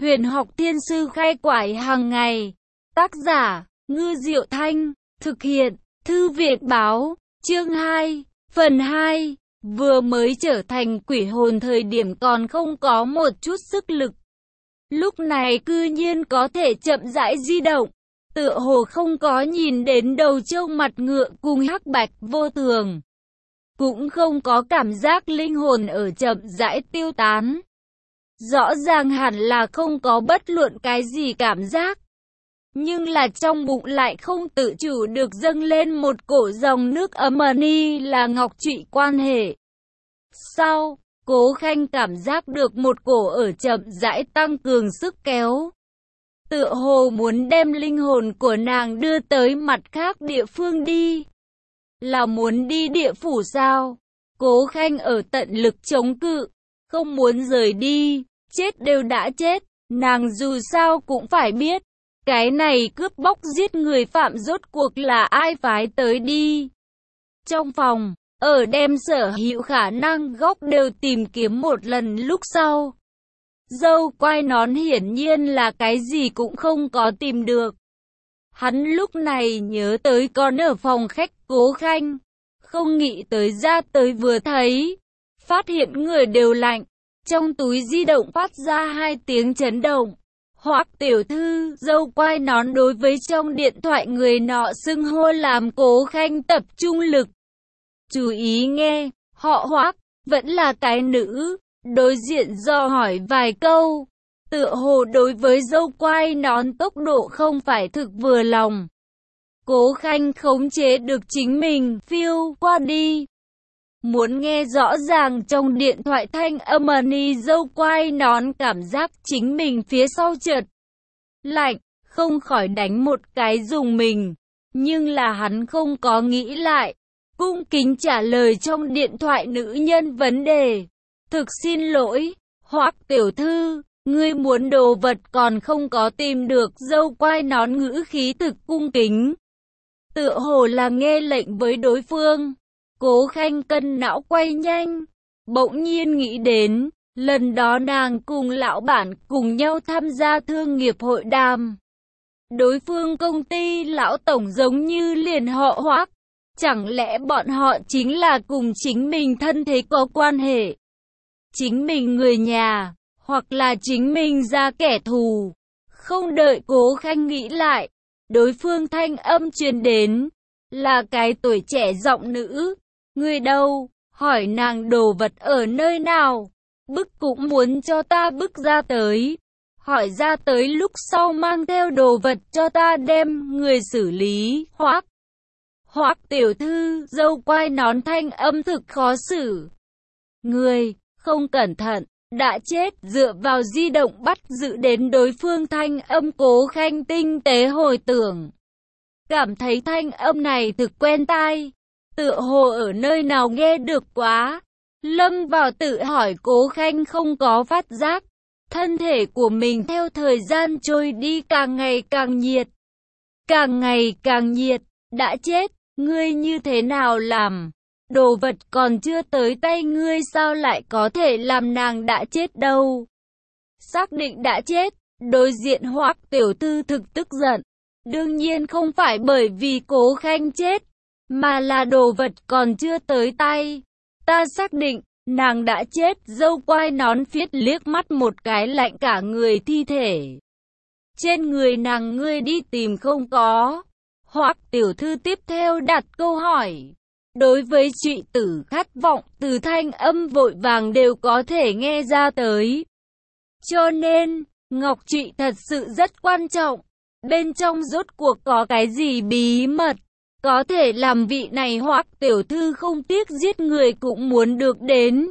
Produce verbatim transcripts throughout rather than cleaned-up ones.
Huyền học thiên sư khai quải hàng ngày. Tác giả, Ngư Diệu Thanh. Thực hiện, Thư viện báo. Chương hai, phần hai. Vừa mới trở thành quỷ hồn thời điểm còn không có một chút sức lực. Lúc này cư nhiên có thể chậm rãi di động. Tựa hồ không có nhìn đến đầu trâu mặt ngựa cùng hắc bạch vô thường. Cũng không có cảm giác linh hồn ở chậm rãi tiêu tán. Rõ ràng hẳn là không có bất luận cái gì cảm giác. Nhưng là trong bụng lại không tự chủ được dâng lên một cổ dòng nước ấm ni là ngọc trụy quan hệ. Sau, Cố Khanh cảm giác được một cổ ở chậm rãi tăng cường sức kéo. Tựa hồ muốn đem linh hồn của nàng đưa tới mặt khác địa phương đi. Là muốn đi địa phủ sao? Cố Khanh ở tận lực chống cự, không muốn rời đi, chết đều đã chết, nàng dù sao cũng phải biết. Cái này cướp bóc giết người phạm rốt cuộc là ai phái tới đi. Trong phòng, ở đem sở hữu khả năng góc đều tìm kiếm một lần lúc sau. Dâu quai nón hiển nhiên là cái gì cũng không có tìm được. Hắn lúc này nhớ tới con ở phòng khách Cố Khanh. Không nghĩ tới ra tới vừa thấy. Phát hiện người đều lạnh. Trong túi di động phát ra hai tiếng chấn động. Hoắc tiểu thư, dâu quai nón đối với trong điện thoại người nọ xưng hô làm Cố Khanh tập trung lực. Chú ý nghe, họ Hoắc, vẫn là cái nữ. Đối diện do hỏi vài câu. Tựa hồ đối với dâu quai nón tốc độ không phải thực vừa lòng. Cố Khanh khống chế được chính mình, phiêu qua đi. Muốn nghe rõ ràng trong điện thoại thanh âm ni dâu quai nón cảm giác chính mình phía sau chợt lạnh, không khỏi đánh một cái dùng mình. Nhưng là hắn không có nghĩ lại. Cung kính trả lời trong điện thoại nữ nhân vấn đề. Thực xin lỗi, Hoắc tiểu thư, ngươi muốn đồ vật còn không có tìm được. Dâu quai nón ngữ khí thực cung kính. Tựa hồ là nghe lệnh với đối phương. Cố Khanh cân não quay nhanh. Bỗng nhiên nghĩ đến, lần đó nàng cùng lão bản cùng nhau tham gia thương nghiệp hội đàm. Đối phương công ty lão tổng giống như liền họ Hoắc. Chẳng lẽ bọn họ chính là cùng chính mình thân thế có quan hệ? Chính mình người nhà, hoặc là chính mình ra kẻ thù. Không đợi Cố Khanh nghĩ lại, đối phương thanh âm truyền đến, là cái tuổi trẻ giọng nữ. Người đâu? Hỏi nàng đồ vật ở nơi nào? Bức cũng muốn cho ta bức ra tới. Hỏi ra tới lúc sau mang theo đồ vật cho ta đem người xử lý. Hoắc Hoắc tiểu thư, dâu quai nón thanh âm thực khó xử. Người không cẩn thận, đã chết. Dựa vào di động bắt giữ đến đối phương thanh âm. Cố Khanh tinh tế hồi tưởng. Cảm thấy thanh âm này thực quen tai. Tựa hồ ở nơi nào nghe được quá. Lâm vào tự hỏi. Cố Khanh không có phát giác. Thân thể của mình theo thời gian trôi đi càng ngày càng nhiệt. Càng ngày càng nhiệt. Đã chết, ngươi như thế nào làm? Đồ vật còn chưa tới tay ngươi sao lại có thể làm nàng đã chết đâu? Xác định đã chết, đối diện Hoắc tiểu thư thực tức giận. Đương nhiên không phải bởi vì Cố Khanh chết, mà là đồ vật còn chưa tới tay. Ta xác định, nàng đã chết. Dâu quai nón phiết liếc mắt một cái lạnh cả người thi thể. Trên người nàng ngươi đi tìm không có. Hoắc tiểu thư tiếp theo đặt câu hỏi. Đối với trụy tử khát vọng, từ thanh âm vội vàng đều có thể nghe ra tới. Cho nên, ngọc trụy thật sự rất quan trọng. Bên trong rốt cuộc có cái gì bí mật, có thể làm vị này Hoắc tiểu thư không tiếc giết người cũng muốn được đến.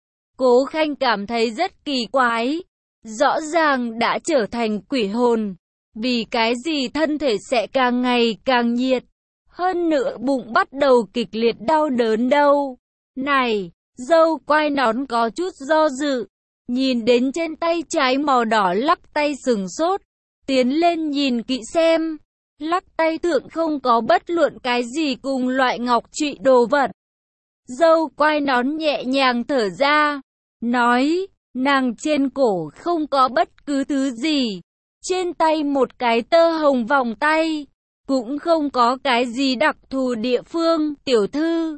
Cố Khanh cảm thấy rất kỳ quái. Rõ ràng đã trở thành quỷ hồn. Vì cái gì thân thể sẽ càng ngày càng nhiệt. Hơn nữa bụng bắt đầu kịch liệt đau đớn đâu. Này, dâu quai nón có chút do dự. Nhìn đến trên tay trái màu đỏ lắc tay sừng sốt. Tiến lên nhìn kỹ xem. Lắc tay thượng không có bất luận cái gì cùng loại ngọc trụy đồ vật. Dâu quai nón nhẹ nhàng thở ra. Nói, Nàng trên cổ không có bất cứ thứ gì. Trên tay một cái tơ hồng vòng tay. Cũng không có cái gì đặc thù địa phương. Tiểu thư.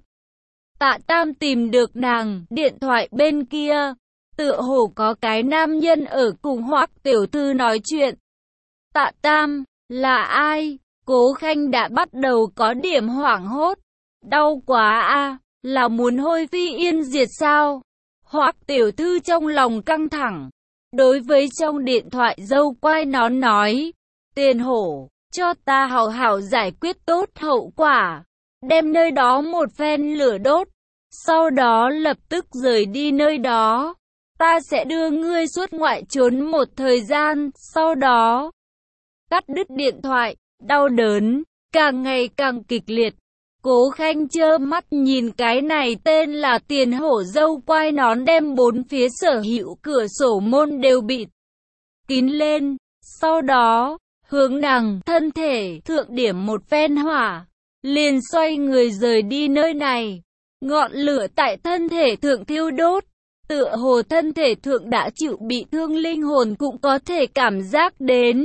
Tạ Tam tìm được nàng. Điện thoại bên kia. Tựa hồ có cái nam nhân ở cùng Hoắc tiểu thư nói chuyện. Tạ Tam. Là ai? Cố Khanh đã bắt đầu có điểm hoảng hốt. Đau quá a, là muốn hôi phi yên diệt sao? Hoắc tiểu thư trong lòng căng thẳng. Đối với trong điện thoại dâu quai nón nói. Tiền hổ, cho ta hảo hảo giải quyết tốt hậu quả. Đem nơi đó một phen lửa đốt. Sau đó lập tức rời đi nơi đó. Ta sẽ đưa ngươi xuất ngoại trốn một thời gian. Sau đó cắt đứt điện thoại. Đau đớn càng ngày càng kịch liệt. Cố Khanh trơ mắt nhìn cái này tên là Tiền hổ dâu quai nón đem bốn phía sở hữu cửa sổ môn đều bịt kín lên. Sau đó hướng nàng thân thể thượng điểm một phen hỏa, liền xoay người rời đi nơi này. Ngọn lửa tại thân thể thượng thiêu đốt, tựa hồ thân thể thượng đã chịu bị thương, linh hồn cũng có thể cảm giác đến.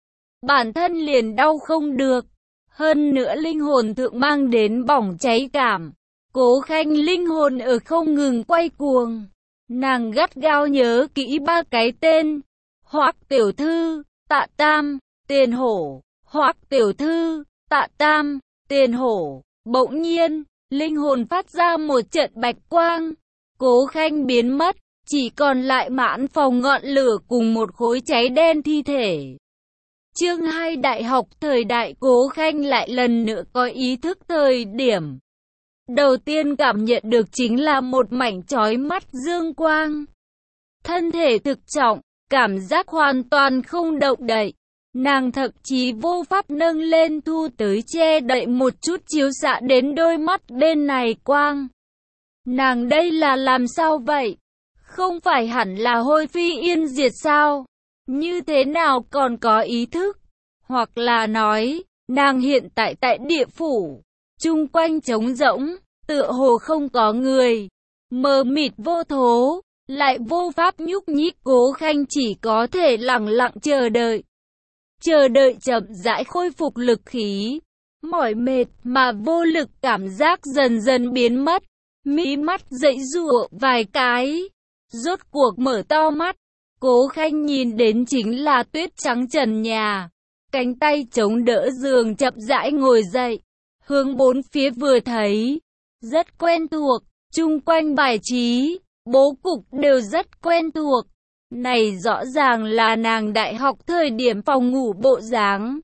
Bản thân liền đau không được. Hơn nữa linh hồn thượng mang đến bỏng cháy cảm. Cố Khanh linh hồn ở không ngừng quay cuồng. Nàng gắt gao nhớ kỹ ba cái tên. Hoắc tiểu thư, Tạ Tam, Tiền hổ. Hoắc tiểu thư, Tạ Tam, Tiền hổ. Bỗng nhiên, linh hồn phát ra một trận bạch quang. Cố Khanh biến mất, chỉ còn lại mãn phòng ngọn lửa cùng một khối cháy đen thi thể. Chương hai Đại học thời đại. Cố Khanh lại lần nữa có ý thức thời điểm. Đầu tiên cảm nhận được chính là một mảnh chói mắt dương quang. Thân thể thực trọng, cảm giác hoàn toàn không động đậy. Nàng thậm chí vô pháp nâng lên thu tới che đậy một chút chiếu xạ đến đôi mắt bên này quang. Nàng đây là làm sao vậy? Không phải hẳn là hôi phi yên diệt sao? Như thế nào còn có ý thức? Hoặc là nói, nàng hiện tại tại địa phủ, chung quanh trống rỗng, tựa hồ không có người, mờ mịt vô thố, lại vô pháp nhúc nhích. Cố Khanh chỉ có thể lặng lặng chờ đợi. Chờ đợi chậm rãi khôi phục lực khí, mỏi mệt mà vô lực cảm giác dần dần biến mất. Mí mắt dãy giụa vài cái, rốt cuộc mở to mắt. Cố Khanh nhìn đến chính là tuyết trắng trần nhà, cánh tay chống đỡ giường chậm rãi ngồi dậy, hướng bốn phía vừa thấy, rất quen thuộc, chung quanh bài trí, bố cục đều rất quen thuộc. Này rõ ràng là nàng đại học thời điểm phòng ngủ bộ dáng.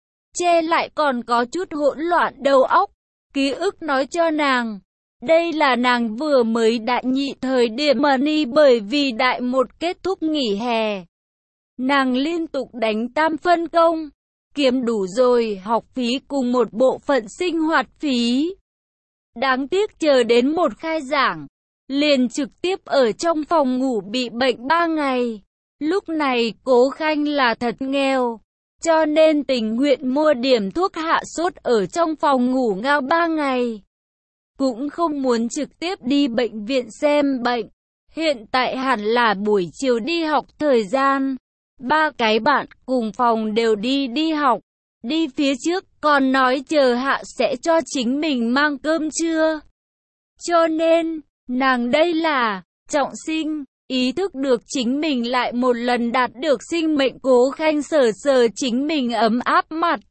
Che lại còn có chút hỗn loạn đầu óc, ký ức nói cho nàng. Đây là nàng vừa mới đại nhị thời điểm mà ni bởi vì đại một kết thúc nghỉ hè. Nàng liên tục đánh tam phân công, kiếm đủ rồi học phí cùng một bộ phận sinh hoạt phí. Đáng tiếc chờ đến một khai giảng, liền trực tiếp ở trong phòng ngủ bị bệnh ba ngày. Lúc này Cố Khanh là thật nghèo, cho nên tình nguyện mua điểm thuốc hạ sốt ở trong phòng ngủ ngao ba ngày. Cũng không muốn trực tiếp đi bệnh viện xem bệnh. Hiện tại hẳn là buổi chiều đi học thời gian. Ba cái bạn cùng phòng đều đi đi học. Đi phía trước còn nói chờ hạ sẽ cho chính mình mang cơm trưa. Cho nên, nàng đây là trọng sinh, ý thức được chính mình lại một lần đạt được sinh mệnh. Cố Khanh sờ sờ chính mình ấm áp mặt.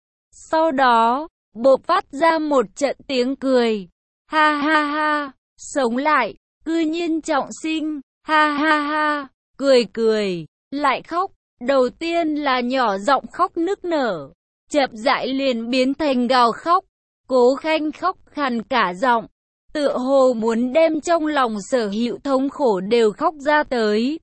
Sau đó, bộc phát ra một trận tiếng cười. Ha ha ha, sống lại, cư nhiên trọng sinh, ha ha ha, cười cười, lại khóc. Đầu tiên là nhỏ giọng khóc nức nở, chậm rãi liền biến thành gào khóc. Cố Khanh khóc khàn cả giọng, tựa hồ muốn đem trong lòng sở hữu thống khổ đều khóc ra tới.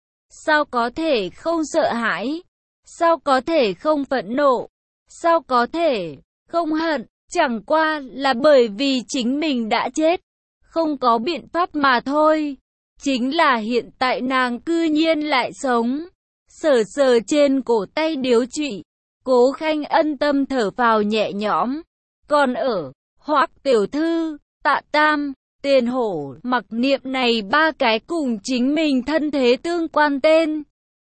Sao có thể không sợ hãi? Sao có thể không phẫn nộ? Sao có thể không hận? Chẳng qua là bởi vì chính mình đã chết, không có biện pháp mà thôi. Chính là hiện tại nàng cư nhiên lại sống. Sờ sờ trên cổ tay điếu trụy, Cố Khanh ân tâm thở vào nhẹ nhõm. Còn ở, Hoắc tiểu thư, Tạ Tam, Tiền hổ, mặc niệm này ba cái cùng chính mình thân thế tương quan tên.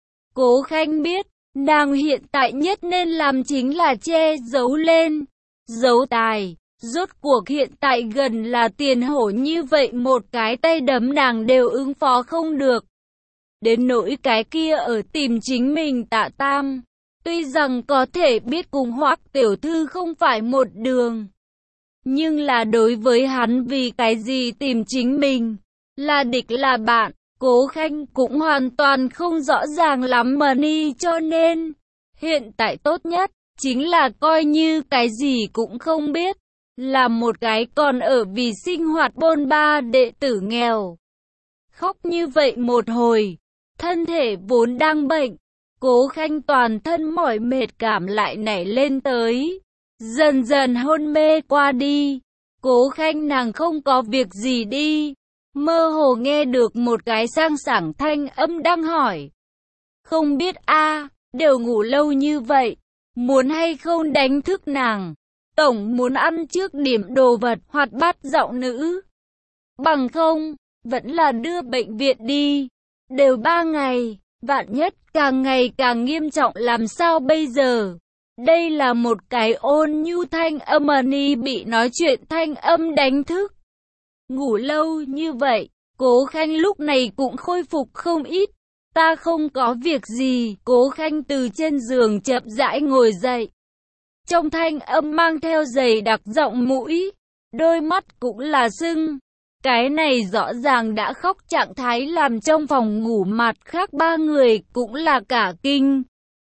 Cố Khanh biết, nàng hiện tại nhất nên làm chính là che giấu lên, giấu tài. Rốt cuộc hiện tại gần là tiền hổ như vậy một cái tay đấm nàng đều ứng phó không được. Đến nỗi cái kia ở tìm chính mình Tạ Tam. Tuy rằng có thể biết cùng Hoắc tiểu thư không phải một đường. Nhưng là đối với hắn vì cái gì tìm chính mình. Là địch là bạn. Cố Khanh cũng hoàn toàn không rõ ràng lắm mà ni cho nên. Hiện tại tốt nhất. Chính là coi như cái gì cũng không biết. Là một cái còn ở vì sinh hoạt bôn ba đệ tử nghèo. Khóc như vậy một hồi. Thân thể vốn đang bệnh. Cố Khanh toàn thân mỏi mệt cảm lại nảy lên tới. Dần dần hôn mê qua đi. Cố Khanh nàng không có việc gì đi. Mơ hồ nghe được một cái sang sảng thanh âm đang hỏi. Không biết a, đều ngủ lâu như vậy. Muốn hay không đánh thức nàng. Tổng muốn ăn trước điểm đồ vật hoạt bát giọng nữ. Bằng không, vẫn là đưa bệnh viện đi. Đều ba ngày, vạn nhất càng ngày càng nghiêm trọng làm sao bây giờ? Đây là một cái ôn nhu thanh âm ni bị nói chuyện thanh âm đánh thức. Ngủ lâu như vậy, Cố Khanh lúc này cũng khôi phục không ít. Ta không có việc gì, Cố Khanh từ trên giường chậm rãi ngồi dậy. Trong thanh âm mang theo dày đặc giọng mũi, đôi mắt cũng là sưng. Cái này rõ ràng đã khóc trạng thái làm trong phòng ngủ mặt khác ba người cũng là cả kinh.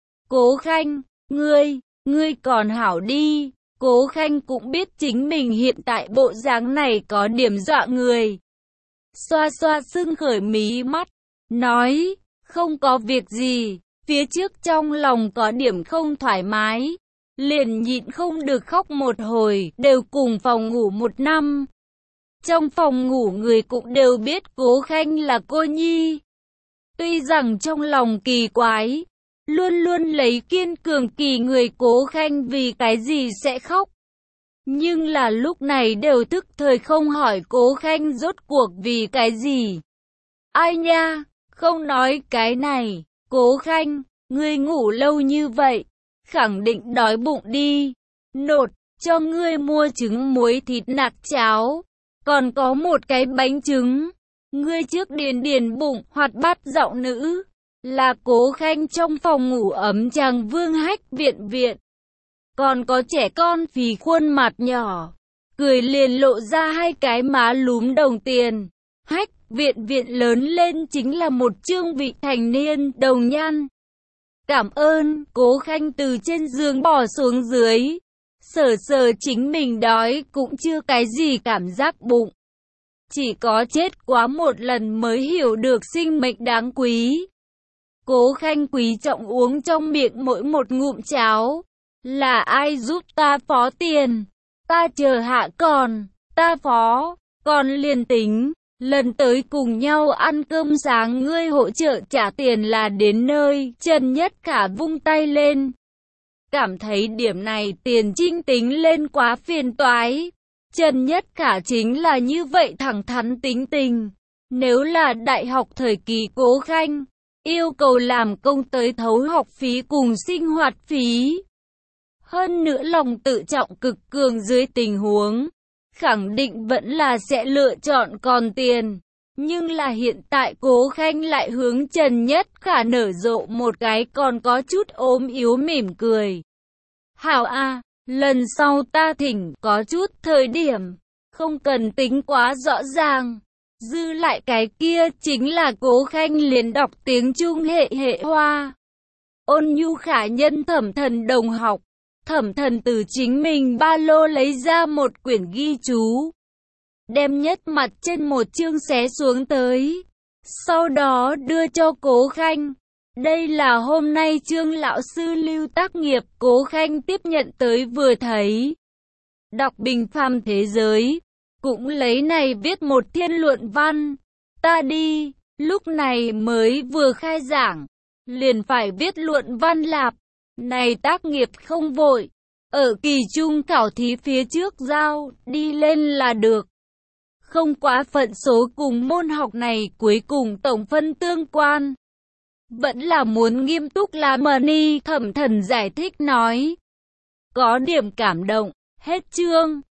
Cố Khanh, ngươi, ngươi còn hảo đi. Cố Khanh cũng biết chính mình hiện tại bộ dáng này có điểm dọa người. Xoa xoa sưng khởi mí mắt, nói, không có việc gì, phía trước trong lòng có điểm không thoải mái. Liền nhịn không được khóc một hồi, đều cùng phòng ngủ một năm. Trong phòng ngủ người cũng đều biết Cố Khanh là cô nhi. Tuy rằng trong lòng kỳ quái, luôn luôn lấy kiên cường kỳ người Cố Khanh vì cái gì sẽ khóc. Nhưng là lúc này đều tức thời không hỏi Cố Khanh rốt cuộc vì cái gì. Ai nha, không nói cái này, Cố Khanh, ngươi ngủ lâu như vậy, khẳng định đói bụng đi. Nột, cho ngươi mua trứng muối thịt nạc cháo. Còn có một cái bánh trứng. Ngươi trước điền điền bụng, hoạt bát giọng nữ. Là Cố Khanh trong phòng ngủ ấm chàng vương hách viện viện. Còn có trẻ con phì khuôn mặt nhỏ. Cười liền lộ ra hai cái má lúm đồng tiền. Hách viện viện lớn lên chính là một trương vị thành niên đồng nhan. Cảm ơn, Cố Khanh từ trên giường bỏ xuống dưới. Sờ sờ chính mình đói cũng chưa cái gì cảm giác bụng. Chỉ có chết quá một lần mới hiểu được sinh mệnh đáng quý. Cố Khanh quý trọng uống trong miệng mỗi một ngụm cháo. Là ai giúp ta phó tiền? Ta chờ hạ còn, ta phó, còn liền tính. Lần tới cùng nhau ăn cơm sáng ngươi hỗ trợ trả tiền là đến nơi. Trần Nhất Khả vung tay lên. Cảm thấy điểm này tiền trinh tính lên quá phiền toái. Trần Nhất Khả chính là như vậy thẳng thắn tính tình. Nếu là đại học thời kỳ Cố Khanh, yêu cầu làm công tới thấu học phí cùng sinh hoạt phí. Hơn nữa lòng tự trọng cực cường dưới tình huống, khẳng định vẫn là sẽ lựa chọn còn tiền. Nhưng là hiện tại Cố Khanh lại hướng Trần Nhất Khả nở rộ một cái còn có chút ốm yếu mỉm cười. Hảo a, lần sau ta thỉnh có chút thời điểm, không cần tính quá rõ ràng. Dư lại cái kia chính là Cố Khanh liền đọc tiếng Trung hệ hệ hoa. Ôn nhu khả nhân Thẩm Thần đồng học. Thẩm Thần từ chính mình ba lô lấy ra một quyển ghi chú. Đem nhất mặt trên một chương xé xuống tới. Sau đó đưa cho Cố Khanh. Đây là hôm nay Trương lão sư lưu tác nghiệp. Cố Khanh tiếp nhận tới vừa thấy. Đọc bình phàm thế giới. Cũng lấy này viết một thiên luận văn. Ta đi, lúc này mới vừa khai giảng. Liền phải viết luận văn lạp. Này tác nghiệp không vội. Ở kỳ trung khảo thí phía trước giao, đi lên là được. không quá phận số cùng môn học này cuối cùng tổng phân tương quan. Vẫn là muốn nghiêm túc là Money, Thẩm Thần giải thích nói. Có điểm cảm động, hết chương.